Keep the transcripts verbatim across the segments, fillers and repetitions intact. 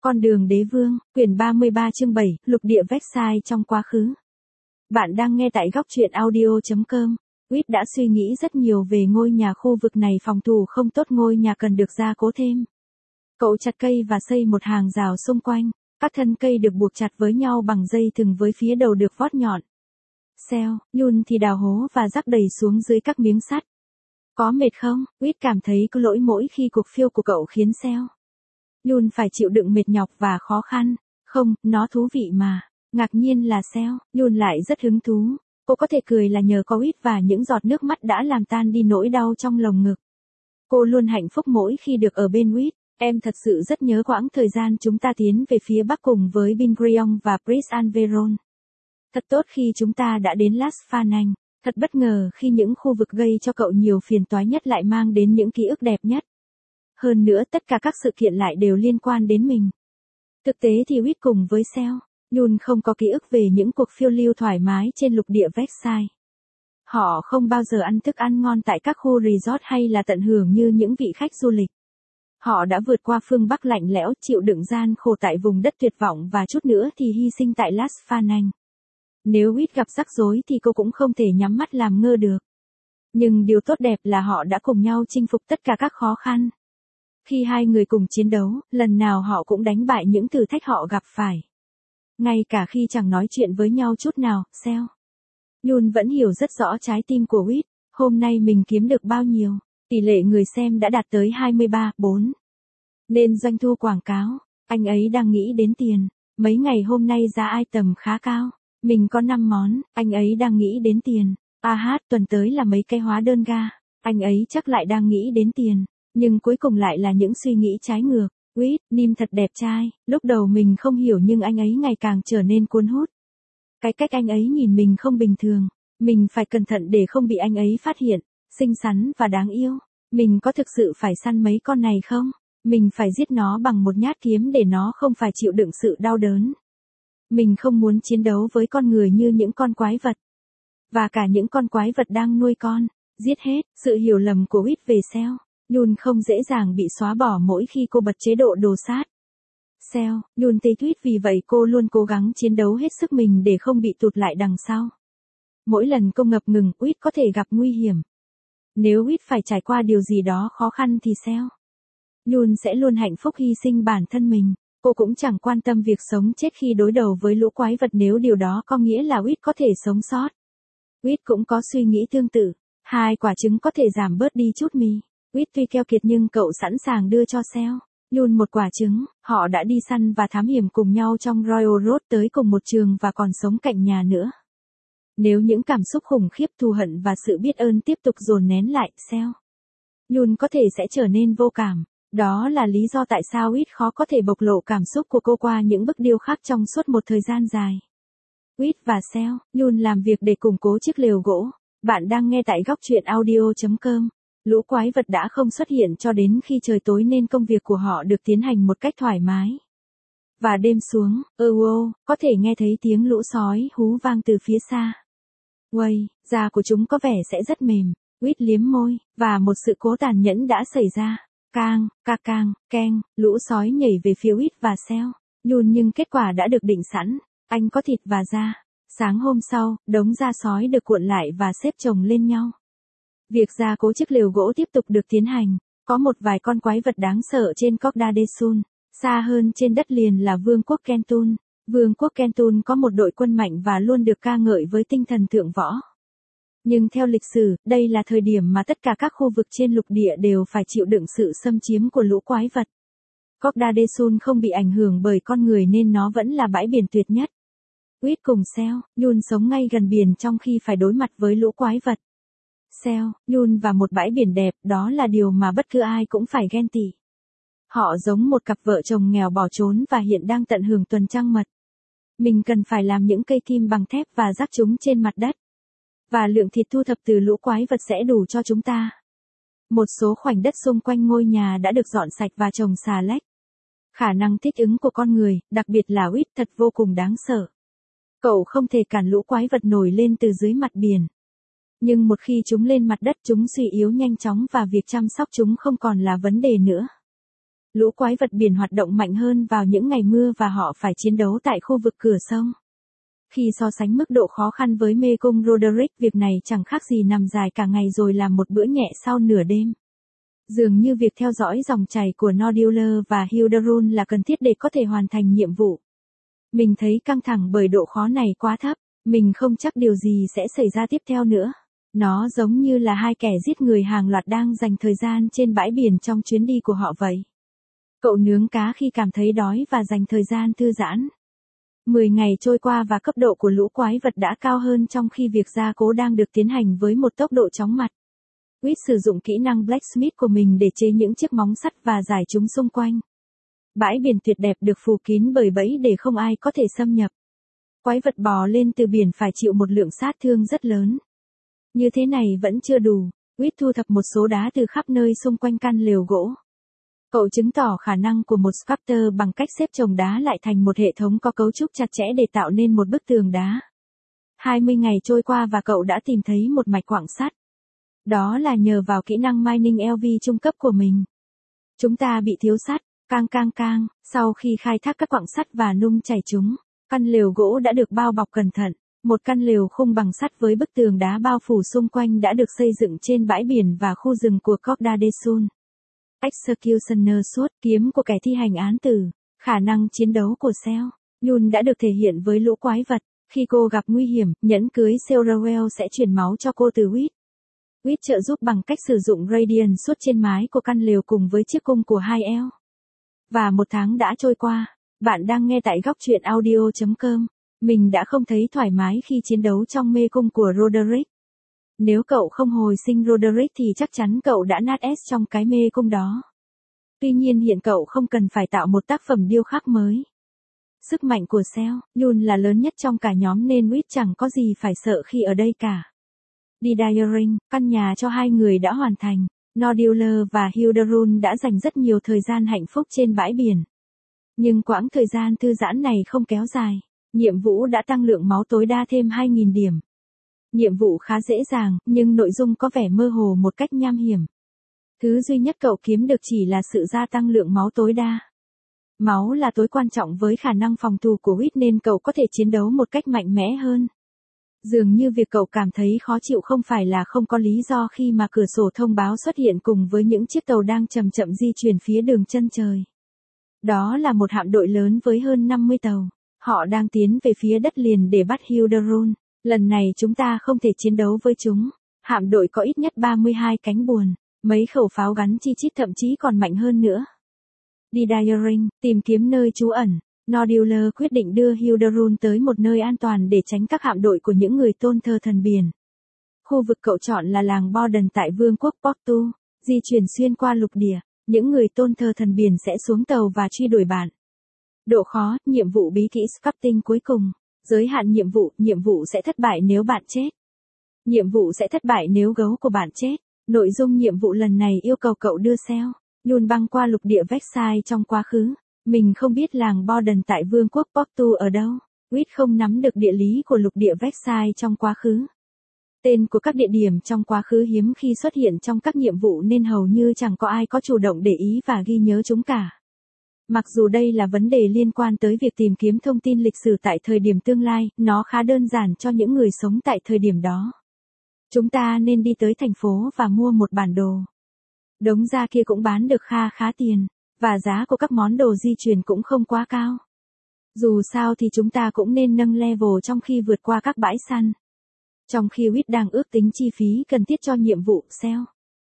Con đường đế vương, quyển ba mươi ba chương bảy, lục địa Versailles trong quá khứ. Bạn đang nghe tại góc truyện audio chấm com. Quýt đã suy nghĩ rất nhiều về ngôi nhà khu vực này, phòng thủ không tốt, ngôi nhà cần được gia cố thêm. Cậu chặt cây và xây một hàng rào xung quanh, các thân cây được buộc chặt với nhau bằng dây thừng với phía đầu được vót nhọn. Seo, Yun thì đào hố và rắc đầy xuống dưới các miếng sắt. Có mệt không? Quýt cảm thấy có lỗi mỗi khi cuộc phiêu của cậu khiến Seo, Yun phải chịu đựng mệt nhọc và khó khăn. Không, nó thú vị mà. Ngạc nhiên là Seo, Yun lại rất hứng thú. Cô có thể cười là nhờ có Quýt và những giọt nước mắt đã làm tan đi nỗi đau trong lồng ngực. Cô luôn hạnh phúc mỗi khi được ở bên Quýt. Em thật sự rất nhớ quãng thời gian chúng ta tiến về phía bắc cùng với Bingrion và Pris-en-Veron. Thật tốt khi chúng ta đã đến Las Phanang. Thật bất ngờ khi những khu vực gây cho cậu nhiều phiền toái nhất lại mang đến những ký ức đẹp nhất. Hơn nữa tất cả các sự kiện lại đều liên quan đến mình. Thực tế thì Quýt cùng với Seo, Yun không có ký ức về những cuộc phiêu lưu thoải mái trên lục địa Versailles. Họ không bao giờ ăn thức ăn ngon tại các khu resort hay là tận hưởng như những vị khách du lịch. Họ đã vượt qua phương Bắc lạnh lẽo, chịu đựng gian khổ tại vùng đất tuyệt vọng và chút nữa thì hy sinh tại Las Phanang. Nếu Quýt gặp rắc rối thì cô cũng không thể nhắm mắt làm ngơ được. Nhưng điều tốt đẹp là họ đã cùng nhau chinh phục tất cả các khó khăn. Khi hai người cùng chiến đấu, lần nào họ cũng đánh bại những thử thách họ gặp phải. Ngay cả khi chẳng nói chuyện với nhau chút nào, Seo, Yun vẫn hiểu rất rõ trái tim của Quýt. Hôm nay mình kiếm được bao nhiêu? Tỷ lệ người xem đã đạt tới hai mươi ba phẩy bốn. Nên doanh thu quảng cáo, anh ấy đang nghĩ đến tiền. Mấy ngày hôm nay giá item khá cao. Mình có năm món, anh ấy đang nghĩ đến tiền. A hát, tuần tới là mấy cái hóa đơn ga. Anh ấy chắc lại đang nghĩ đến tiền. Nhưng cuối cùng lại là những suy nghĩ trái ngược. Quýt, Nim thật đẹp trai. Lúc đầu mình không hiểu nhưng anh ấy ngày càng trở nên cuốn hút. Cái cách anh ấy nhìn mình không bình thường. Mình phải cẩn thận để không bị anh ấy phát hiện. Xinh xắn và đáng yêu. Mình có thực sự phải săn mấy con này không? Mình phải giết nó bằng một nhát kiếm để nó không phải chịu đựng sự đau đớn. Mình không muốn chiến đấu với con người như những con quái vật. Và cả những con quái vật đang nuôi con. Giết hết. Sự hiểu lầm của Quýt về Seo, Yun không dễ dàng bị xóa bỏ mỗi khi cô bật chế độ đồ sát. Seo, Yun tê tweet, vì vậy cô luôn cố gắng chiến đấu hết sức mình để không bị tụt lại đằng sau. Mỗi lần cô ngập ngừng, Quýt có thể gặp nguy hiểm. Nếu Quýt phải trải qua điều gì đó khó khăn thì Seo, Yun sẽ luôn hạnh phúc hy sinh bản thân mình. Cô cũng chẳng quan tâm việc sống chết khi đối đầu với lũ quái vật nếu điều đó có nghĩa là Quýt có thể sống sót. Quýt cũng có suy nghĩ tương tự. Hai quả trứng có thể giảm bớt đi chút mì. Quýt tuy keo kiệt nhưng cậu sẵn sàng đưa cho Seo, Yun một quả trứng. Họ đã đi săn và thám hiểm cùng nhau trong Royal Road tới cùng một trường và còn sống cạnh nhà nữa. Nếu những cảm xúc khủng khiếp, thù hận và sự biết ơn tiếp tục dồn nén lại, Seo, Yun có thể sẽ trở nên vô cảm. Đó là lý do tại sao Quýt khó có thể bộc lộ cảm xúc của cô qua những bức điêu khắc trong suốt một thời gian dài. Quýt và Seo, Yun làm việc để củng cố chiếc lều gỗ. Bạn đang nghe tại góc truyện audio chấm com. Lũ quái vật đã không xuất hiện cho đến khi trời tối nên công việc của họ được tiến hành một cách thoải mái. Và đêm xuống, ơ ô, có thể nghe thấy tiếng lũ sói hú vang từ phía xa. Uầy, da của chúng có vẻ sẽ rất mềm. Quýt liếm môi, và một sự cố tàn nhẫn đã xảy ra. Cang, ca cang, keng, lũ sói nhảy về phía Quýt và Seo, Yun, nhưng kết quả đã được định sẵn. Anh có thịt và da. Sáng hôm sau, đống da sói được cuộn lại và xếp chồng lên nhau. Việc gia cố chiếc lều gỗ tiếp tục được tiến hành. Có một vài con quái vật đáng sợ trên Côte d'Azur. Xa hơn trên đất liền là Vương quốc Kentun. Vương quốc Kentun có một đội quân mạnh và luôn được ca ngợi với tinh thần thượng võ. Nhưng theo lịch sử, đây là thời điểm mà tất cả các khu vực trên lục địa đều phải chịu đựng sự xâm chiếm của lũ quái vật. Côte d'Azur không bị ảnh hưởng bởi con người nên nó vẫn là bãi biển tuyệt nhất. Quýt cùng Seo, Yun sống ngay gần biển trong khi phải đối mặt với lũ quái vật. Seo, Yun và một bãi biển đẹp, đó là điều mà bất cứ ai cũng phải ghen tị. Họ giống một cặp vợ chồng nghèo bỏ trốn và hiện đang tận hưởng tuần trăng mật. Mình cần phải làm những cây kim bằng thép và rắc chúng trên mặt đất. Và lượng thịt thu thập từ lũ quái vật sẽ đủ cho chúng ta. Một số khoảnh đất xung quanh ngôi nhà đã được dọn sạch và trồng xà lách. Khả năng thích ứng của con người, đặc biệt là Quýt, thật vô cùng đáng sợ. Cậu không thể cản lũ quái vật nổi lên từ dưới mặt biển. Nhưng một khi chúng lên mặt đất chúng suy yếu nhanh chóng và việc chăm sóc chúng không còn là vấn đề nữa. Lũ quái vật biển hoạt động mạnh hơn vào những ngày mưa và họ phải chiến đấu tại khu vực cửa sông. Khi so sánh mức độ khó khăn với mê cung Roderick, việc này chẳng khác gì nằm dài cả ngày rồi làm một bữa nhẹ sau nửa đêm. Dường như việc theo dõi dòng chảy của Nodular và Hilderun là cần thiết để có thể hoàn thành nhiệm vụ. Mình thấy căng thẳng bởi độ khó này quá thấp, mình không chắc điều gì sẽ xảy ra tiếp theo nữa. Nó giống như là hai kẻ giết người hàng loạt đang dành thời gian trên bãi biển trong chuyến đi của họ vậy. Cậu nướng cá khi cảm thấy đói và dành thời gian thư giãn. mười ngày trôi qua và cấp độ của lũ quái vật đã cao hơn trong khi việc gia cố đang được tiến hành với một tốc độ chóng mặt. Whit sử dụng kỹ năng Blacksmith của mình để chế những chiếc móng sắt và giải chúng xung quanh. Bãi biển tuyệt đẹp được phủ kín bởi bẫy để không ai có thể xâm nhập. Quái vật bò lên từ biển phải chịu một lượng sát thương rất lớn. Như thế này vẫn chưa đủ, Whit thu thập một số đá từ khắp nơi xung quanh căn lều gỗ. Cậu chứng tỏ khả năng của một sculptor bằng cách xếp chồng đá lại thành một hệ thống có cấu trúc chặt chẽ để tạo nên một bức tường đá. hai mươi ngày trôi qua và cậu đã tìm thấy một mạch quặng sắt. Đó là nhờ vào kỹ năng mining lờ vê trung cấp của mình. Chúng ta bị thiếu sắt, cang cang cang, sau khi khai thác các quặng sắt và nung chảy chúng, căn lều gỗ đã được bao bọc cẩn thận. Một căn lều khung bằng sắt với bức tường đá bao phủ xung quanh đã được xây dựng trên bãi biển và khu rừng của Corda de Sul. Executioner suốt kiếm của kẻ thi hành án tử, khả năng chiến đấu của Cell, Yun đã được thể hiện với lũ quái vật. Khi cô gặp nguy hiểm, nhẫn cưới Ceolwell sẽ truyền máu cho cô từ Whit. Whit trợ giúp bằng cách sử dụng Radiant suốt trên mái của căn lều cùng với chiếc cung của hai eo. Và một tháng đã trôi qua, bạn đang nghe tại góc truyện audio chấm com. Mình đã không thấy thoải mái khi chiến đấu trong mê cung của Roderick. Nếu cậu không hồi sinh Roderick thì chắc chắn cậu đã nát S trong cái mê cung đó. Tuy nhiên hiện cậu không cần phải tạo một tác phẩm điêu khắc mới. Sức mạnh của Cell, Yun là lớn nhất trong cả nhóm nên Whit chẳng có gì phải sợ khi ở đây cả. Didiering, căn nhà cho hai người đã hoàn thành. Nodular và Hilderun đã dành rất nhiều thời gian hạnh phúc trên bãi biển. Nhưng quãng thời gian thư giãn này không kéo dài. Nhiệm vụ đã tăng lượng máu tối đa thêm hai nghìn điểm. Nhiệm vụ khá dễ dàng, nhưng nội dung có vẻ mơ hồ một cách nham hiểm. Thứ duy nhất cậu kiếm được chỉ là sự gia tăng lượng máu tối đa. Máu là tối quan trọng với khả năng phòng thủ của Whit nên cậu có thể chiến đấu một cách mạnh mẽ hơn. Dường như việc cậu cảm thấy khó chịu không phải là không có lý do khi mà cửa sổ thông báo xuất hiện cùng với những chiếc tàu đang chậm chậm di chuyển phía đường chân trời. Đó là một hạm đội lớn với hơn năm mươi tàu. Họ đang tiến về phía đất liền để bắt Hilderun. Lần này chúng ta không thể chiến đấu với chúng. Hạm đội có ít nhất ba mươi hai cánh buồm, mấy khẩu pháo gắn chi chít thậm chí còn mạnh hơn nữa. Didiering, tìm kiếm nơi trú ẩn. Nodular quyết định đưa Hilderun tới một nơi an toàn để tránh các hạm đội của những người tôn thờ thần biển. Khu vực cậu chọn là làng Borden tại Vương quốc Portu. Di chuyển xuyên qua lục địa, những người tôn thờ thần biển sẽ xuống tàu và truy đuổi bạn. Độ khó, nhiệm vụ bí kỹ sculpting cuối cùng. Giới hạn nhiệm vụ, nhiệm vụ sẽ thất bại nếu bạn chết. Nhiệm vụ sẽ thất bại nếu gấu của bạn chết. Nội dung nhiệm vụ lần này yêu cầu cậu đưa Cell, Yun băng qua lục địa Versailles trong quá khứ. Mình không biết làng Borden tại Vương quốc Portu ở đâu. Whit không nắm được địa lý của lục địa Versailles trong quá khứ. Tên của các địa điểm trong quá khứ hiếm khi xuất hiện trong các nhiệm vụ nên hầu như chẳng có ai có chủ động để ý và ghi nhớ chúng cả. Mặc dù đây là vấn đề liên quan tới việc tìm kiếm thông tin lịch sử tại thời điểm tương lai, nó khá đơn giản cho những người sống tại thời điểm đó. Chúng ta nên đi tới thành phố và mua một bản đồ. Đống da kia cũng bán được kha khá tiền, và giá của các món đồ di chuyển cũng không quá cao. Dù sao thì chúng ta cũng nên nâng level trong khi vượt qua các bãi săn. Trong khi Whit đang ước tính chi phí cần thiết cho nhiệm vụ Cell,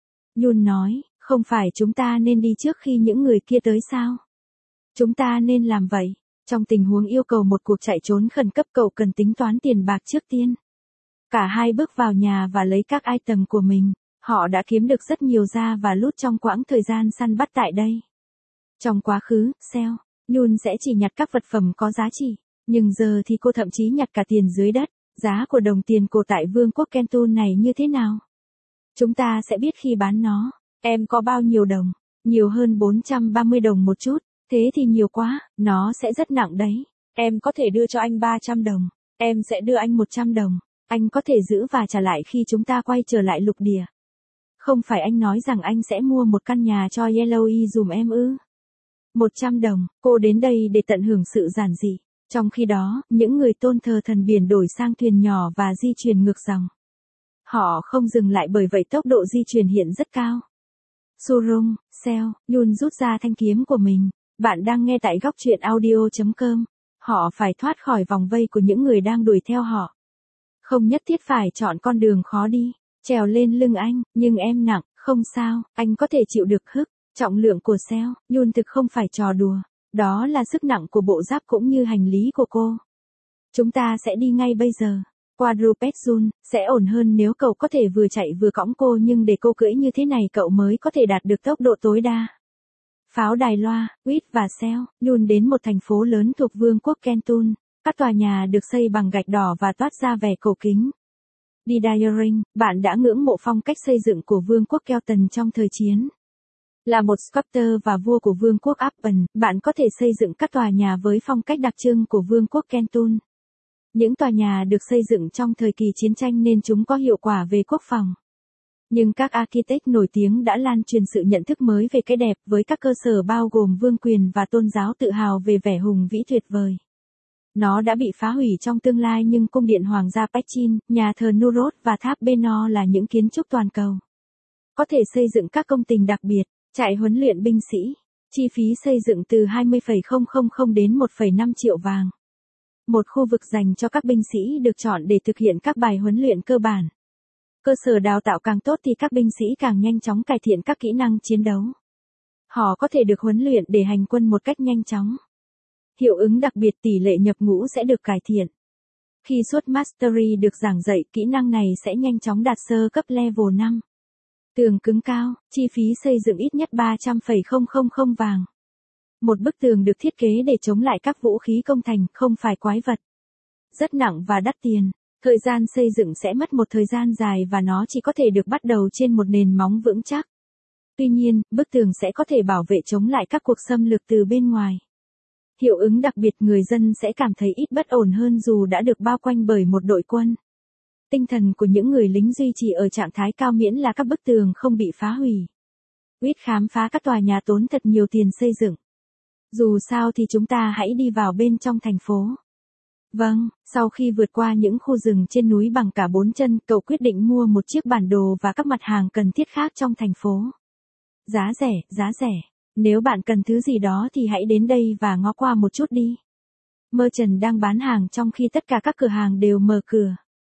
Yun nói, không phải chúng ta nên đi trước khi những người kia tới sao? Chúng ta nên làm vậy. Trong tình huống yêu cầu một cuộc chạy trốn khẩn cấp cậu cần tính toán tiền bạc trước tiên. Cả hai bước vào nhà và lấy các item của mình. Họ đã kiếm được rất nhiều da và loot trong quãng thời gian săn bắt tại đây. Trong quá khứ, Cell, Yun sẽ chỉ nhặt các vật phẩm có giá trị. Nhưng giờ thì cô thậm chí nhặt cả tiền dưới đất. Giá của đồng tiền cổ tại Vương quốc Kentun này như thế nào? Chúng ta sẽ biết khi bán nó. Em có bao nhiêu đồng? Nhiều hơn bốn trăm ba mươi đồng một chút. Thế thì nhiều quá, nó sẽ rất nặng đấy. Em có thể đưa cho anh ba trăm đồng. Em sẽ đưa anh một trăm đồng. Anh có thể giữ và trả lại khi chúng ta quay trở lại lục địa. Không phải anh nói rằng anh sẽ mua một căn nhà cho Yellowy dùm em ư? một trăm đồng, cô đến đây để tận hưởng sự giản dị. Trong khi đó, những người tôn thờ thần biển đổi sang thuyền nhỏ và di chuyển ngược dòng. Họ không dừng lại bởi vậy tốc độ di chuyển hiện rất cao. Surung, Seo, Yun rút ra thanh kiếm của mình. Bạn đang nghe tại góc truyện audio chấm com. Họ phải thoát khỏi vòng vây của những người đang đuổi theo họ. Không nhất thiết phải chọn con đường khó đi. Trèo lên lưng anh, nhưng em nặng, không sao, anh có thể chịu được hức. Trọng lượng của Seo, Yun thực không phải trò đùa. Đó là sức nặng của bộ giáp cũng như hành lý của cô. Chúng ta sẽ đi ngay bây giờ. Quadruped Jun, sẽ ổn hơn nếu cậu có thể vừa chạy vừa cõng cô, nhưng để cô cưỡi như thế này cậu mới có thể đạt được tốc độ tối đa. Pháo đài loa, Wit và Seo, Yun đến một thành phố lớn thuộc vương quốc Kentun. Các tòa nhà được xây bằng gạch đỏ và toát ra vẻ cổ kính. Đi Diaring, bạn đã ngưỡng mộ phong cách xây dựng của vương quốc Kelton trong thời chiến. Là một sculptor và vua của vương quốc Appen, bạn có thể xây dựng các tòa nhà với phong cách đặc trưng của vương quốc Kentun. Những tòa nhà được xây dựng trong thời kỳ chiến tranh nên chúng có hiệu quả về quốc phòng. Nhưng các architect nổi tiếng đã lan truyền sự nhận thức mới về cái đẹp với các cơ sở bao gồm vương quyền và tôn giáo tự hào về vẻ hùng vĩ tuyệt vời. Nó đã bị phá hủy trong tương lai nhưng cung điện hoàng gia Pechin, nhà thờ Nurot và tháp Beno là những kiến trúc toàn cầu. Có thể xây dựng các công trình đặc biệt, trại huấn luyện binh sĩ. Chi phí xây dựng từ hai mươi phẩy không không không đến một phẩy năm triệu vàng. Một khu vực dành cho các binh sĩ được chọn để thực hiện các bài huấn luyện cơ bản. Cơ sở đào tạo càng tốt thì các binh sĩ càng nhanh chóng cải thiện các kỹ năng chiến đấu. Họ có thể được huấn luyện để hành quân một cách nhanh chóng. Hiệu ứng đặc biệt tỷ lệ nhập ngũ sẽ được cải thiện. Khi suốt Mastery được giảng dạy, kỹ năng này sẽ nhanh chóng đạt sơ cấp level năm. Tường cứng cao, chi phí xây dựng ít nhất ba trăm phẩy không không không vàng. Một bức tường được thiết kế để chống lại các vũ khí công thành, không phải quái vật. Rất nặng và đắt tiền. Thời gian xây dựng sẽ mất một thời gian dài và nó chỉ có thể được bắt đầu trên một nền móng vững chắc. Tuy nhiên, bức tường sẽ có thể bảo vệ chống lại các cuộc xâm lược từ bên ngoài. Hiệu ứng đặc biệt, người dân sẽ cảm thấy ít bất ổn hơn dù đã được bao quanh bởi một đội quân. Tinh thần của những người lính duy trì ở trạng thái cao miễn là các bức tường không bị phá hủy. Wit khám phá các tòa nhà tốn thật nhiều tiền xây dựng. Dù sao thì chúng ta hãy đi vào bên trong thành phố. Vâng, sau khi vượt qua những khu rừng trên núi bằng cả bốn chân, cậu quyết định mua một chiếc bản đồ và các mặt hàng cần thiết khác trong thành phố. Giá rẻ, giá rẻ. Nếu bạn cần thứ gì đó thì hãy đến đây và ngó qua một chút đi. Merchant đang bán hàng trong khi tất cả các cửa hàng đều mở cửa.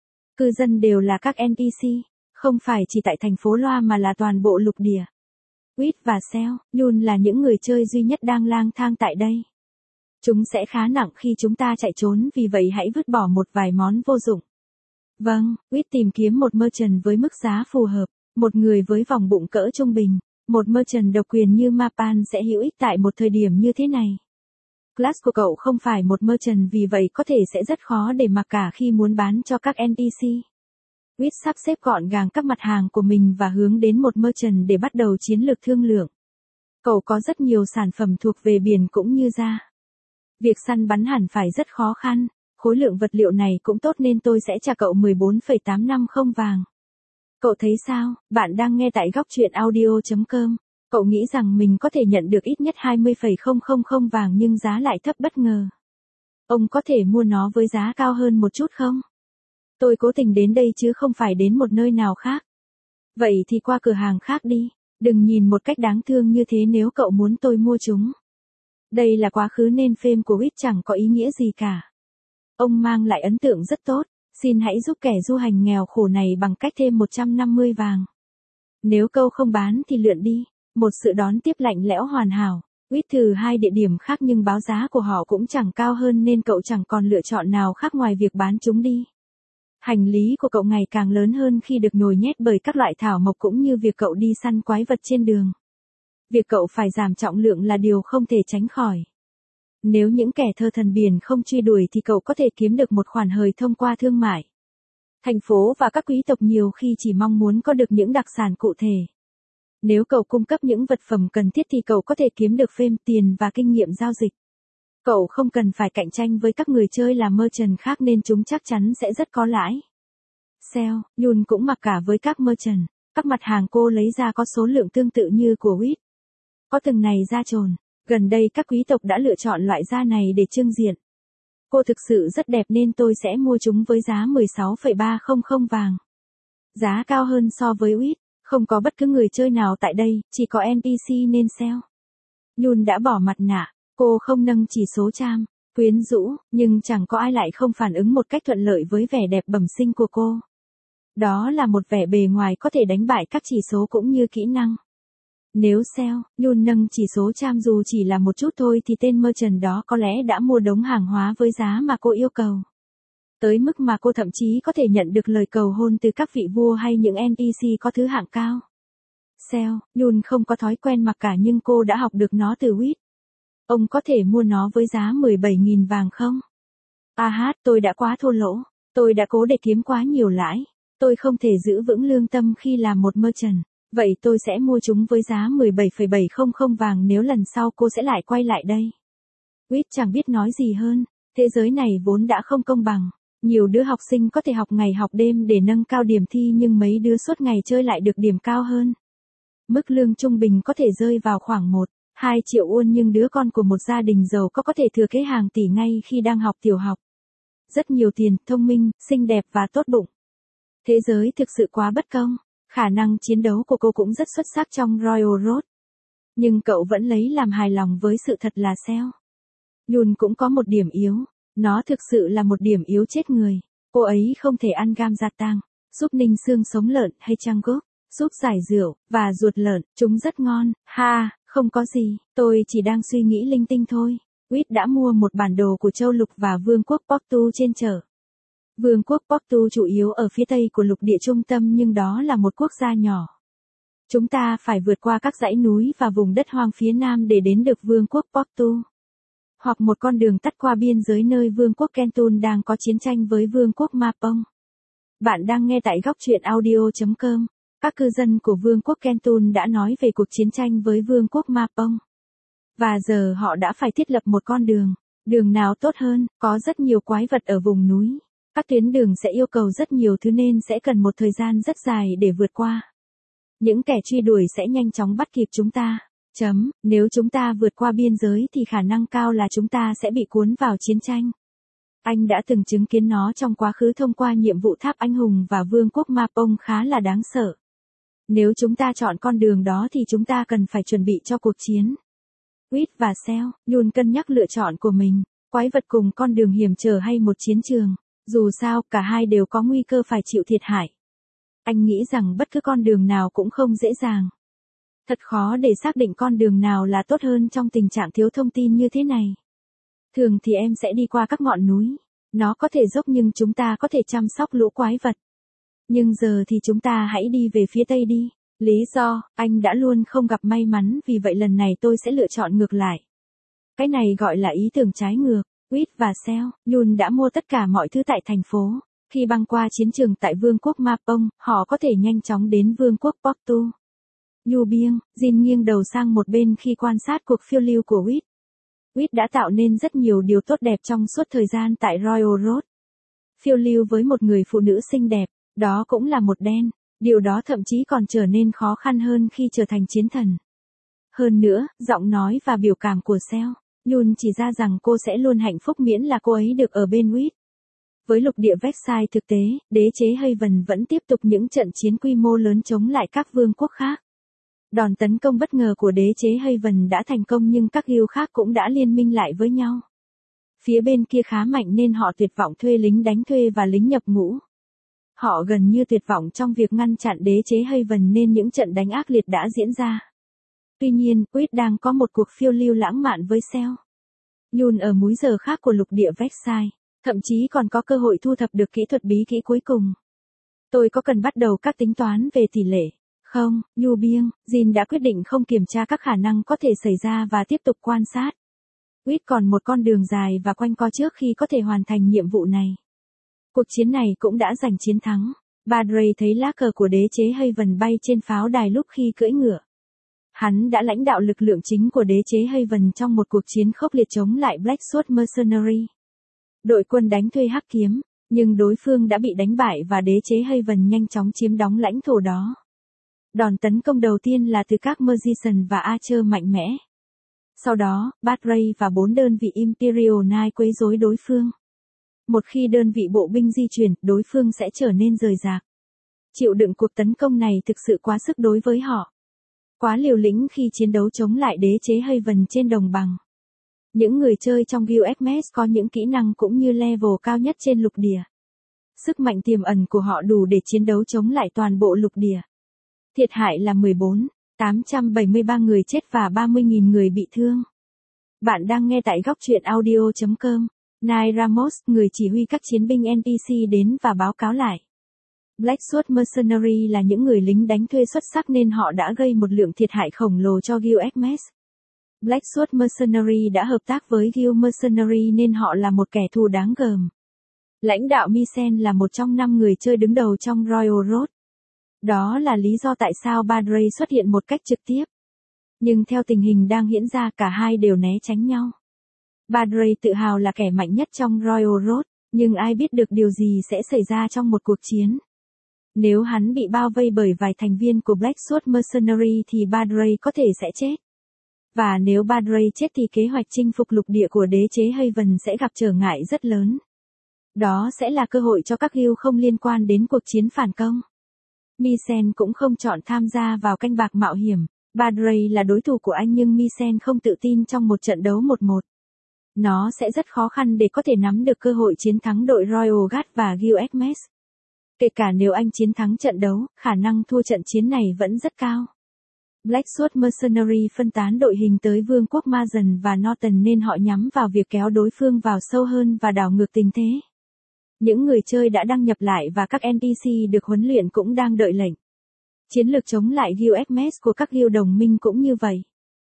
Cư dân đều là các en pê xê, không phải chỉ tại thành phố Loa mà là toàn bộ lục địa. Wit và Seo, Yun là những người chơi duy nhất đang lang thang tại đây. Chúng sẽ khá nặng khi chúng ta chạy trốn, vì vậy hãy vứt bỏ một vài món vô dụng. Vâng, Wit tìm kiếm một merchant với mức giá phù hợp, một người với vòng bụng cỡ trung bình, một merchant độc quyền như Mapan sẽ hữu ích tại một thời điểm như thế này. Class của cậu không phải một merchant, vì vậy có thể sẽ rất khó để mặc cả khi muốn bán cho các en pê xê. Wit sắp xếp gọn gàng các mặt hàng của mình và hướng đến một merchant để bắt đầu chiến lược thương lượng. Cậu có rất nhiều sản phẩm thuộc về biển cũng như da. Việc săn bắn hẳn phải rất khó khăn, khối lượng vật liệu này cũng tốt nên tôi sẽ trả cậu mười bốn phẩy tám năm không vàng. Cậu thấy sao? Bạn đang nghe tại góc truyện audio chấm com. Cậu nghĩ rằng mình có thể nhận được ít nhất hai mươi phẩy không không không vàng nhưng giá lại thấp bất ngờ. Ông có thể mua nó với giá cao hơn một chút không? Tôi cố tình đến đây chứ không phải đến một nơi nào khác. Vậy thì qua cửa hàng khác đi, đừng nhìn một cách đáng thương như thế nếu cậu muốn tôi mua chúng. Đây là quá khứ nên phim của Wit chẳng có ý nghĩa gì cả. Ông mang lại ấn tượng rất tốt, xin hãy giúp kẻ du hành nghèo khổ này bằng cách thêm một trăm năm mươi vàng. Nếu câu không bán thì lượn đi, một sự đón tiếp lạnh lẽo hoàn hảo. Wit thử hai địa điểm khác nhưng báo giá của họ cũng chẳng cao hơn nên cậu chẳng còn lựa chọn nào khác ngoài việc bán chúng đi. Hành lý của cậu ngày càng lớn hơn khi được nhồi nhét bởi các loại thảo mộc cũng như việc cậu đi săn quái vật trên đường. Việc cậu phải giảm trọng lượng là điều không thể tránh khỏi. Nếu những kẻ thơ thần biển không truy đuổi thì cậu có thể kiếm được một khoản hời thông qua thương mại. Thành phố và các quý tộc nhiều khi chỉ mong muốn có được những đặc sản cụ thể. Nếu cậu cung cấp những vật phẩm cần thiết thì cậu có thể kiếm được fame, tiền và kinh nghiệm giao dịch. Cậu không cần phải cạnh tranh với các người chơi là merchant khác nên chúng chắc chắn sẽ rất có lãi. Seo, Yun cũng mặc cả với các merchant. Các mặt hàng cô lấy ra có số lượng tương tự như của Wit. Có từng này da trồn. Gần đây các quý tộc đã lựa chọn loại da này để trưng diện. Cô thực sự rất đẹp nên tôi sẽ mua chúng với giá mười sáu phẩy ba không vàng. Giá cao hơn so với u i tê, không có bất cứ người chơi nào tại đây, chỉ có en pê xê nên sale. Yoon đã bỏ mặt nạ, cô không nâng chỉ số charm, quyến rũ, nhưng chẳng có ai lại không phản ứng một cách thuận lợi với vẻ đẹp bẩm sinh của cô. Đó là một vẻ bề ngoài có thể đánh bại các chỉ số cũng như kỹ năng. Nếu sale, Yoon nâng chỉ số charm dù chỉ là một chút thôi thì tên merchant đó có lẽ đã mua đống hàng hóa với giá mà cô yêu cầu. Tới mức mà cô thậm chí có thể nhận được lời cầu hôn từ các vị vua hay những en pê xê có thứ hạng cao. Sale, Yoon không có thói quen mặc cả nhưng cô đã học được nó từ u i tê. Ông có thể mua nó với giá mười bảy nghìn vàng không? À hát, tôi đã quá thua lỗ. Tôi đã cố để kiếm quá nhiều lãi. Tôi không thể giữ vững lương tâm khi làm một merchant. Vậy tôi sẽ mua chúng với giá mười bảy phẩy bảy không vàng nếu lần sau cô sẽ lại quay lại đây. u i tê chẳng biết nói gì hơn. Thế giới này vốn đã không công bằng. Nhiều đứa học sinh có thể học ngày học đêm để nâng cao điểm thi nhưng mấy đứa suốt ngày chơi lại được điểm cao hơn. Mức lương trung bình có thể rơi vào khoảng một, hai triệu won nhưng đứa con của một gia đình giàu có có thể thừa kế hàng tỷ ngay khi đang học tiểu học. Rất nhiều tiền, thông minh, xinh đẹp và tốt bụng. Thế giới thực sự quá bất công. Khả năng chiến đấu của cô cũng rất xuất sắc trong Royal Road. Nhưng cậu vẫn lấy làm hài lòng với sự thật là sale. Yoon cũng có một điểm yếu. Nó thực sự là một điểm yếu chết người. Cô ấy không thể ăn gam gia tang, súp ninh xương sống lợn hay chang gốc, súp giải rượu, và ruột lợn, chúng rất ngon. Ha, không có gì, tôi chỉ đang suy nghĩ linh tinh thôi. u i tê đã mua một bản đồ của châu lục và vương quốc Portu trên chợ. Vương quốc Portu chủ yếu ở phía tây của lục địa trung tâm nhưng đó là một quốc gia nhỏ. Chúng ta phải vượt qua các dãy núi và vùng đất hoang phía nam để đến được vương quốc Portu. Hoặc một con đường tắt qua biên giới nơi vương quốc Kentun đang có chiến tranh với vương quốc Mapong. Bạn đang nghe tại góc truyện audio chấm com. Các cư dân của vương quốc Kentun đã nói về cuộc chiến tranh với vương quốc Mapong. Và giờ họ đã phải thiết lập một con đường. Đường nào tốt hơn, có rất nhiều quái vật ở vùng núi. Các tuyến đường sẽ yêu cầu rất nhiều thứ nên sẽ cần một thời gian rất dài để vượt qua. Những kẻ truy đuổi sẽ nhanh chóng bắt kịp chúng ta. Chấm, nếu chúng ta vượt qua biên giới thì khả năng cao là chúng ta sẽ bị cuốn vào chiến tranh. Anh đã từng chứng kiến nó trong quá khứ thông qua nhiệm vụ tháp anh hùng và vương quốc Mapong khá là đáng sợ. Nếu chúng ta chọn con đường đó thì chúng ta cần phải chuẩn bị cho cuộc chiến. u i tê và sale, Yoon cân nhắc lựa chọn của mình, quái vật cùng con đường hiểm trở hay một chiến trường. Dù sao, cả hai đều có nguy cơ phải chịu thiệt hại. Anh nghĩ rằng bất cứ con đường nào cũng không dễ dàng. Thật khó để xác định con đường nào là tốt hơn trong tình trạng thiếu thông tin như thế này. Thường thì em sẽ đi qua các ngọn núi. Nó có thể dốc nhưng chúng ta có thể chăm sóc lũ quái vật. Nhưng giờ thì chúng ta hãy đi về phía tây đi. Lý do, anh đã luôn không gặp may mắn vì vậy lần này tôi sẽ lựa chọn ngược lại. Cái này gọi là ý tưởng trái ngược. u i tê và sale, Yoon đã mua tất cả mọi thứ tại thành phố. Khi băng qua chiến trường tại vương quốc Mapong, họ có thể nhanh chóng đến vương quốc Portu. Yu Bieng, Jin nghiêng đầu sang một bên khi quan sát cuộc phiêu lưu của u i tê. u i tê đã tạo nên rất nhiều điều tốt đẹp trong suốt thời gian tại Royal Road. Phiêu lưu với một người phụ nữ xinh đẹp, đó cũng là một đen. Điều đó thậm chí còn trở nên khó khăn hơn khi trở thành chiến thần. Hơn nữa, giọng nói và biểu cảm của sale, Yoon chỉ ra rằng cô sẽ luôn hạnh phúc miễn là cô ấy được ở bên u i tê. Với lục địa Versailles thực tế, đế chế Haven vẫn tiếp tục những trận chiến quy mô lớn chống lại các vương quốc khác. Đòn tấn công bất ngờ của đế chế Haven đã thành công nhưng các guild khác cũng đã liên minh lại với nhau. Phía bên kia khá mạnh nên họ tuyệt vọng thuê lính đánh thuê và lính nhập ngũ. Họ gần như tuyệt vọng trong việc ngăn chặn đế chế Haven nên những trận đánh ác liệt đã diễn ra. Tuy nhiên, u i tê đang có một cuộc phiêu lưu lãng mạn với sale. Yoon ở múi giờ khác của lục địa Versailles, thậm chí còn có cơ hội thu thập được kỹ thuật bí kỹ cuối cùng. Tôi có cần bắt đầu các tính toán về tỷ lệ? Không, Yu Bieng, Jin đã quyết định không kiểm tra các khả năng có thể xảy ra và tiếp tục quan sát. u i tê còn một con đường dài và quanh co trước khi có thể hoàn thành nhiệm vụ này. Cuộc chiến này cũng đã giành chiến thắng. Badray thấy lá cờ của đế chế Haven bay trên pháo đài lúc khi cưỡi ngựa. Hắn đã lãnh đạo lực lượng chính của đế chế Haven trong một cuộc chiến khốc liệt chống lại Black Sword Mercenary. Đội quân đánh thuê hắc kiếm, nhưng đối phương đã bị đánh bại và đế chế Haven nhanh chóng chiếm đóng lãnh thổ đó. Đòn tấn công đầu tiên là từ các Magician và Archer mạnh mẽ. Sau đó, Batray và bốn đơn vị Imperial Knight quấy rối đối phương. Một khi đơn vị bộ binh di chuyển, đối phương sẽ trở nên rời rạc. Chịu đựng cuộc tấn công này thực sự quá sức đối với họ. Quá liều lĩnh khi chiến đấu chống lại đế chế Haven trên đồng bằng. Những người chơi trong Guild Hermes có những kỹ năng cũng như level cao nhất trên lục địa. Sức mạnh tiềm ẩn của họ đủ để chiến đấu chống lại toàn bộ lục địa. Thiệt hại là mười bốn nghìn tám trăm bảy mươi ba người chết và ba mươi nghìn người bị thương. Bạn đang nghe tại góc truyện audio chấm com. Nai Ramos, người chỉ huy các chiến binh en pê xê đến và báo cáo lại. Blacksword Mercenary là những người lính đánh thuê xuất sắc nên họ đã gây một lượng thiệt hại khổng lồ cho Guild Hermes. Blacksword Mercenary đã hợp tác với Guild Mercenary nên họ là một kẻ thù đáng gờm. Lãnh đạo Misen là một trong năm người chơi đứng đầu trong Royal Road. Đó là lý do tại sao Batray xuất hiện một cách trực tiếp. Nhưng theo tình hình đang diễn ra cả hai đều né tránh nhau. Batray tự hào là kẻ mạnh nhất trong Royal Road, nhưng ai biết được điều gì sẽ xảy ra trong một cuộc chiến. Nếu hắn bị bao vây bởi vài thành viên của Blacksword Mercenary thì Batray có thể sẽ chết. Và nếu Batray chết thì kế hoạch chinh phục lục địa của đế chế Haven sẽ gặp trở ngại rất lớn. Đó sẽ là cơ hội cho các guild không liên quan đến cuộc chiến phản công. Misen cũng không chọn tham gia vào canh bạc mạo hiểm. Batray là đối thủ của anh nhưng Misen không tự tin trong một trận đấu một một. Nó sẽ rất khó khăn để có thể nắm được cơ hội chiến thắng đội Royal Guard và Guild Hermes. Kể cả nếu anh chiến thắng trận đấu, khả năng thua trận chiến này vẫn rất cao. Blacksword Mercenary phân tán đội hình tới Vương quốc Ma Dần và Norton nên họ nhắm vào việc kéo đối phương vào sâu hơn và đảo ngược tình thế. Những người chơi đã đăng nhập lại và các en pê xê được huấn luyện cũng đang đợi lệnh. Chiến lược chống lại Guild Hermes của các guild đồng minh cũng như vậy.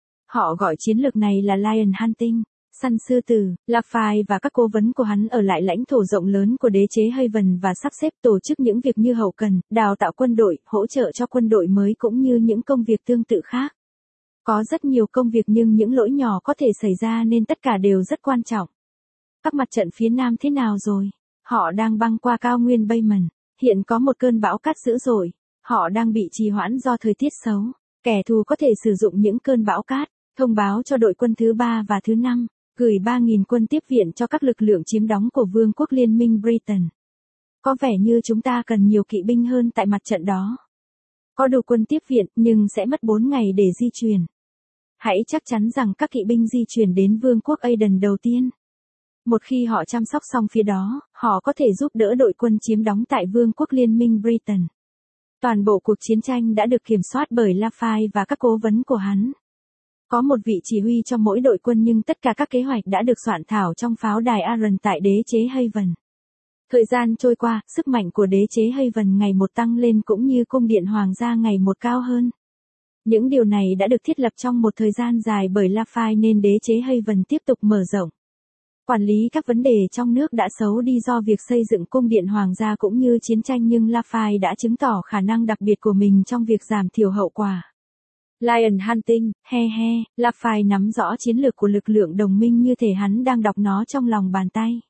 Họ gọi chiến lược này là Lion Hunting, săn sư tử. Lafay và các cố vấn của hắn ở lại lãnh thổ rộng lớn của đế chế Haven và sắp xếp tổ chức những việc như hậu cần, đào tạo quân đội, hỗ trợ cho quân đội mới cũng như những công việc tương tự khác. Có rất nhiều công việc nhưng những lỗi nhỏ có thể xảy ra nên tất cả đều rất quan trọng. Các mặt trận phía nam thế nào rồi? Họ đang băng qua cao nguyên Bayman. Hiện có một cơn bão cát dữ dội. Họ đang bị trì hoãn do thời tiết xấu. Kẻ thù có thể sử dụng những cơn bão cát, thông báo cho đội quân thứ ba và thứ năm, gửi ba nghìn quân tiếp viện cho các lực lượng chiếm đóng của Vương quốc Liên minh Britain. Có vẻ như chúng ta cần nhiều kỵ binh hơn tại mặt trận đó. Có đủ quân tiếp viện nhưng sẽ mất bốn ngày để di chuyển. Hãy chắc chắn rằng các kỵ binh di chuyển đến Vương quốc Aden đầu tiên. Một khi họ chăm sóc xong phía đó, họ có thể giúp đỡ đội quân chiếm đóng tại Vương quốc Liên minh Britain. Toàn bộ cuộc chiến tranh đã được kiểm soát bởi Lafay và các cố vấn của hắn. Có một vị chỉ huy cho mỗi đội quân nhưng tất cả các kế hoạch đã được soạn thảo trong pháo đài Aaron tại đế chế Haven. Thời gian trôi qua, sức mạnh của đế chế Haven ngày một tăng lên cũng như cung điện hoàng gia ngày một cao hơn. Những điều này đã được thiết lập trong một thời gian dài bởi Lafay nên đế chế Haven tiếp tục mở rộng. Quản lý các vấn đề trong nước đã xấu đi do việc xây dựng cung điện hoàng gia cũng như chiến tranh nhưng Lafay đã chứng tỏ khả năng đặc biệt của mình trong việc giảm thiểu hậu quả. Lion Hunting, he he, Lafay nắm rõ chiến lược của lực lượng đồng minh như thể hắn đang đọc nó trong lòng bàn tay.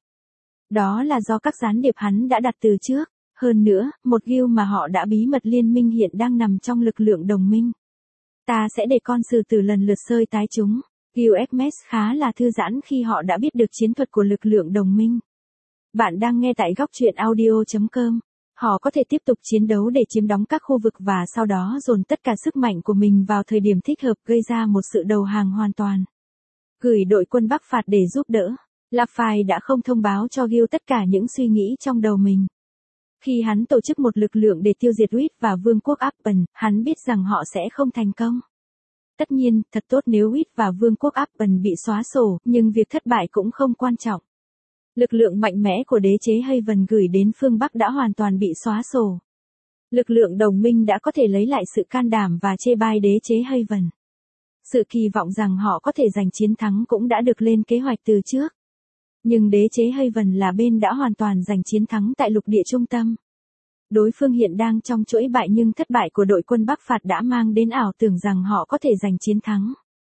Đó là do các gián điệp hắn đã đặt từ trước. Hơn nữa, một guild mà họ đã bí mật liên minh hiện đang nằm trong lực lượng đồng minh. Ta sẽ để con sư tử lần lượt sơi tái chúng. Guild Hermes khá là thư giãn khi họ đã biết được chiến thuật của lực lượng đồng minh. Bạn đang nghe tại góc truyện audio chấm com. Họ có thể tiếp tục chiến đấu để chiếm đóng các khu vực và sau đó dồn tất cả sức mạnh của mình vào thời điểm thích hợp gây ra một sự đầu hàng hoàn toàn. Gửi đội quân Bắc phạt để giúp đỡ. Lafay đã không thông báo cho Guild tất cả những suy nghĩ trong đầu mình. Khi hắn tổ chức một lực lượng để tiêu diệt Witt và Vương quốc Appen, hắn biết rằng họ sẽ không thành công. Tất nhiên, thật tốt nếu Witt và Vương quốc Appen bị xóa sổ, nhưng việc thất bại cũng không quan trọng. Lực lượng mạnh mẽ của đế chế Haven gửi đến phương Bắc đã hoàn toàn bị xóa sổ. Lực lượng đồng minh đã có thể lấy lại sự can đảm và chê bai đế chế Haven. Sự kỳ vọng rằng họ có thể giành chiến thắng cũng đã được lên kế hoạch từ trước. Nhưng đế chế Haven là bên đã hoàn toàn giành chiến thắng tại lục địa trung tâm. Đối phương hiện đang trong chuỗi bại nhưng thất bại của đội quân Bắc phạt đã mang đến ảo tưởng rằng họ có thể giành chiến thắng.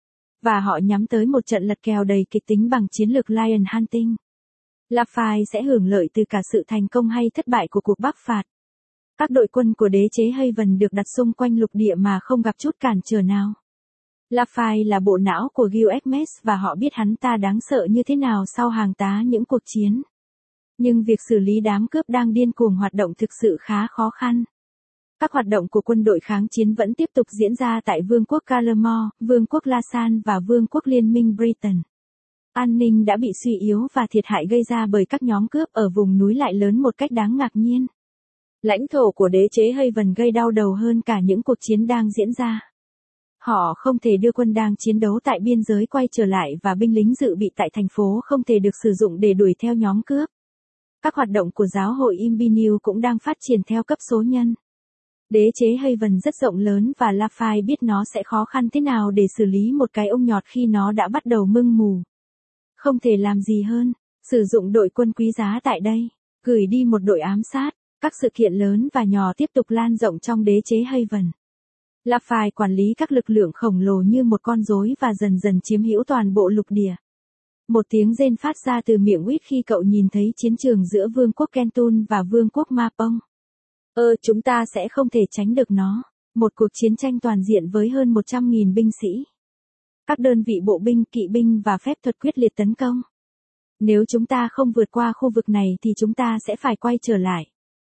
Và họ nhắm tới một trận lật kèo đầy kịch tính bằng chiến lược Lion Hunting. Lafay sẽ hưởng lợi từ cả sự thành công hay thất bại của cuộc Bắc phạt. Các đội quân của đế chế Haven được đặt xung quanh lục địa mà không gặp chút cản trở nào. Lafay là bộ não của Gilgamesh và họ biết hắn ta đáng sợ như thế nào sau hàng tá những cuộc chiến. Nhưng việc xử lý đám cướp đang điên cuồng hoạt động thực sự khá khó khăn. Các hoạt động của quân đội kháng chiến vẫn tiếp tục diễn ra tại Vương quốc Calamore, Vương quốc Lasan và Vương quốc Liên minh Britain. An ninh đã bị suy yếu và thiệt hại gây ra bởi các nhóm cướp ở vùng núi lại lớn một cách đáng ngạc nhiên. Lãnh thổ của đế chế Haven gây đau đầu hơn cả những cuộc chiến đang diễn ra. Họ không thể đưa quân đang chiến đấu tại biên giới quay trở lại và binh lính dự bị tại thành phố không thể được sử dụng để đuổi theo nhóm cướp. Các hoạt động của giáo hội Imbinew cũng đang phát triển theo cấp số nhân. Đế chế Haven rất rộng lớn và Lafay biết nó sẽ khó khăn thế nào để xử lý một cái ông nhọt khi nó đã bắt đầu mưng mù. Không thể làm gì hơn, sử dụng đội quân quý giá tại đây, gửi đi một đội ám sát, các sự kiện lớn và nhỏ tiếp tục lan rộng trong đế chế Haven. Lafay quản lý các lực lượng khổng lồ như một con rối và dần dần chiếm hữu toàn bộ lục địa. Một tiếng rên phát ra từ miệng Whit khi cậu nhìn thấy chiến trường giữa Vương quốc Kentun và Vương quốc Mapong. Ơ, chúng ta sẽ không thể tránh được nó. Một cuộc chiến tranh toàn diện với hơn một trăm nghìn binh sĩ. Các đơn vị bộ binh, kỵ binh và phép thuật quyết liệt tấn công. Nếu chúng ta không vượt qua khu vực này thì chúng ta sẽ phải quay trở lại.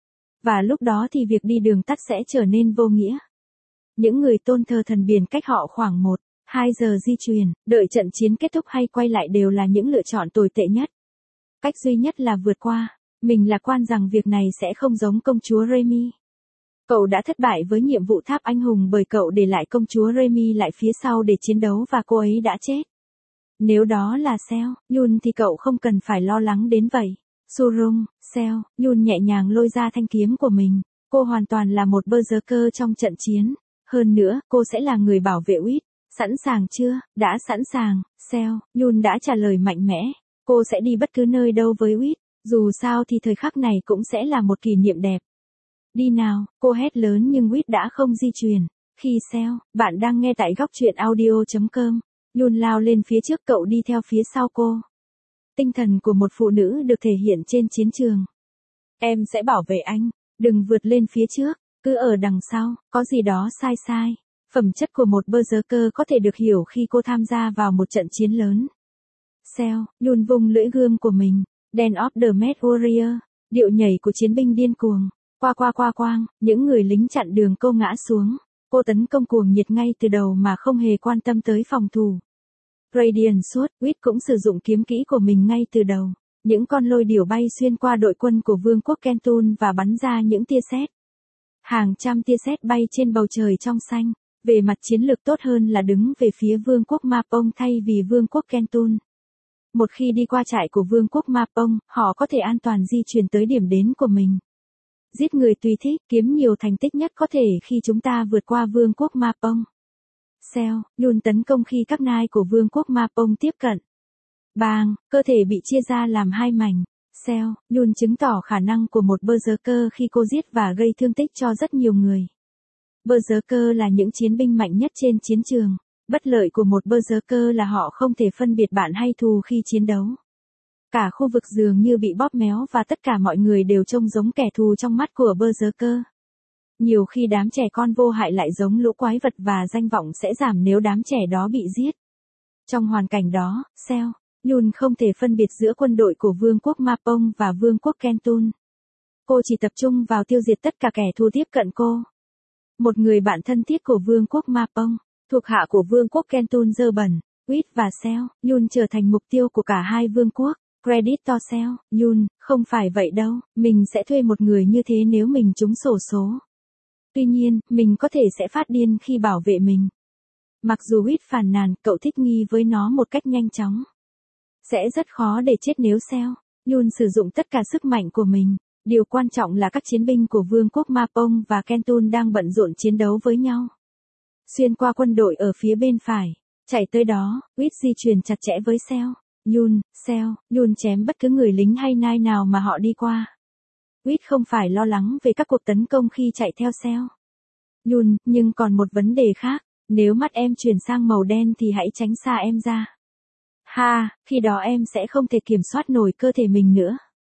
Và lúc đó thì việc đi đường tắt sẽ trở nên vô nghĩa. Những người tôn thờ thần biển cách họ khoảng một, hai giờ di chuyển, đợi trận chiến kết thúc hay quay lại đều là những lựa chọn tồi tệ nhất. Cách duy nhất là vượt qua. Mình lạc quan rằng việc này sẽ không giống công chúa Remy. Cậu đã thất bại với nhiệm vụ tháp anh hùng bởi cậu để lại công chúa Remy lại phía sau để chiến đấu và cô ấy đã chết. Nếu đó là Seo, Yun thì cậu không cần phải lo lắng đến vậy. Surung, Seo, Yun nhẹ nhàng lôi ra thanh kiếm của mình. Cô hoàn toàn là một berserker trong trận chiến. Hơn nữa, cô sẽ là người bảo vệ Whit. Sẵn sàng chưa? Đã sẵn sàng, Seo, Yun đã trả lời mạnh mẽ. Cô sẽ đi bất cứ nơi đâu với Whit. Dù sao thì thời khắc này cũng sẽ là một kỷ niệm đẹp. Đi nào, cô hét lớn nhưng Whit đã không di chuyển. Khi Seo, bạn đang nghe tại góc truyện audio chấm com. Yun lao lên phía trước, cậu đi theo phía sau cô. Tinh thần của một phụ nữ được thể hiện trên chiến trường. Em sẽ bảo vệ anh, đừng vượt lên phía trước, cứ ở đằng sau, có gì đó sai sai. Phẩm chất của một berserker có thể được hiểu khi cô tham gia vào một trận chiến lớn. Seo, Yun vung lưỡi gươm của mình. Dance of the Mad Warrior, điệu nhảy của chiến binh điên cuồng. Qua qua qua quang, những người lính chặn đường cô ngã xuống. Cô tấn công cuồng nhiệt ngay từ đầu mà không hề quan tâm tới phòng thủ. Radiant Sword, Whit cũng sử dụng kiếm kỹ của mình ngay từ đầu. Những con lôi điểu bay xuyên qua đội quân của Vương quốc Kentun và bắn ra những tia sét. Hàng trăm tia sét bay trên bầu trời trong xanh. Về mặt chiến lược tốt hơn là đứng về phía Vương quốc Mapong thay vì Vương quốc Kentun. Một khi đi qua trại của Vương quốc Mapong, họ có thể an toàn di chuyển tới điểm đến của mình. Giết người tùy thích, kiếm nhiều thành tích nhất có thể khi chúng ta vượt qua Vương quốc Mapong. Seo, Yun tấn công khi các nai của Vương quốc Mapong tiếp cận. Bang, cơ thể bị chia ra làm hai mảnh. Seo, Yun chứng tỏ khả năng của một berserker khi cô giết và gây thương tích cho rất nhiều người. Berserker là những chiến binh mạnh nhất trên chiến trường. Bất lợi của một berserker là họ không thể phân biệt bạn hay thù khi chiến đấu. Cả khu vực dường như bị bóp méo và tất cả mọi người đều trông giống kẻ thù trong mắt của berserker. Nhiều khi đám trẻ con vô hại lại giống lũ quái vật và danh vọng sẽ giảm nếu đám trẻ đó bị giết. Trong hoàn cảnh đó, Seo, Yun không thể phân biệt giữa quân đội của Vương quốc Mapong và Vương quốc Kentun. Cô chỉ tập trung vào tiêu diệt tất cả kẻ thù tiếp cận cô. Một người bạn thân thiết của Vương quốc Mapong, thuộc hạ của Vương quốc Kentun dơ bẩn, Whit và Seo, Yun trở thành mục tiêu của cả hai vương quốc. Credit to Seo, Yun, không phải vậy đâu, mình sẽ thuê một người như thế nếu mình trúng xổ số. Tuy nhiên, mình có thể sẽ phát điên khi bảo vệ mình. Mặc dù Whit phàn nàn, cậu thích nghi với nó một cách nhanh chóng. Sẽ rất khó để chết nếu Seo, Yun sử dụng tất cả sức mạnh của mình. Điều quan trọng là các chiến binh của Vương quốc Mapong và Kentun đang bận rộn chiến đấu với nhau. Xuyên qua quân đội ở phía bên phải, chạy tới đó, Whit di chuyển chặt chẽ với Seo, Yun, Seo, Yun chém bất cứ người lính hay nai nào mà họ đi qua. Whit không phải lo lắng về các cuộc tấn công khi chạy theo Seo, Yun, nhưng còn một vấn đề khác, nếu mắt em chuyển sang màu đen thì hãy tránh xa em ra. Ha, khi đó em sẽ không thể kiểm soát nổi cơ thể mình nữa.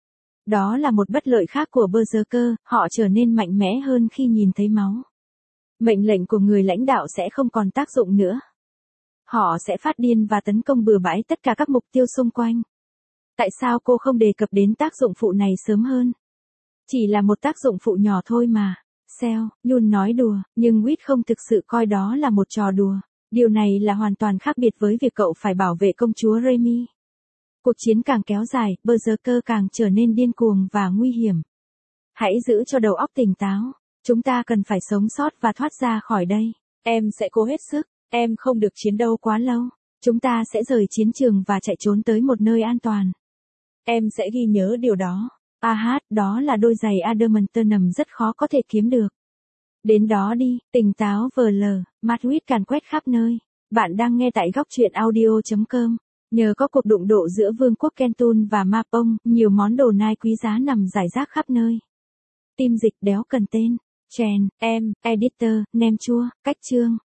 Đó là một bất lợi khác của berserker, họ trở nên mạnh mẽ hơn khi nhìn thấy máu. Mệnh lệnh của người lãnh đạo sẽ không còn tác dụng nữa. Họ sẽ phát điên và tấn công bừa bãi tất cả các mục tiêu xung quanh. Tại sao cô không đề cập đến tác dụng phụ này sớm hơn? Chỉ là một tác dụng phụ nhỏ thôi mà. Seo, Yoon nói đùa, nhưng Wit không thực sự coi đó là một trò đùa. Điều này là hoàn toàn khác biệt với việc cậu phải bảo vệ công chúa Remy. Cuộc chiến càng kéo dài, Berserker càng trở nên điên cuồng và nguy hiểm. Hãy giữ cho đầu óc tỉnh táo. Chúng ta cần phải sống sót và thoát ra khỏi đây. Em sẽ cố hết sức. Em không được chiến đấu quá lâu. Chúng ta sẽ rời chiến trường và chạy trốn tới một nơi an toàn. Em sẽ ghi nhớ điều đó. A hát, đó là đôi giày Adamantium rất khó có thể kiếm được. Đến đó đi, tỉnh táo vờ lờ, Madrid càn quét khắp nơi. Bạn đang nghe tại góc truyện audio chấm com. Nhờ có cuộc đụng độ giữa Vương quốc Kentun và Mapong, nhiều món đồ nai quý giá nằm rải rác khắp nơi. Tim dịch đéo cần tên. Chen, em, editor, nem chua, cách chương.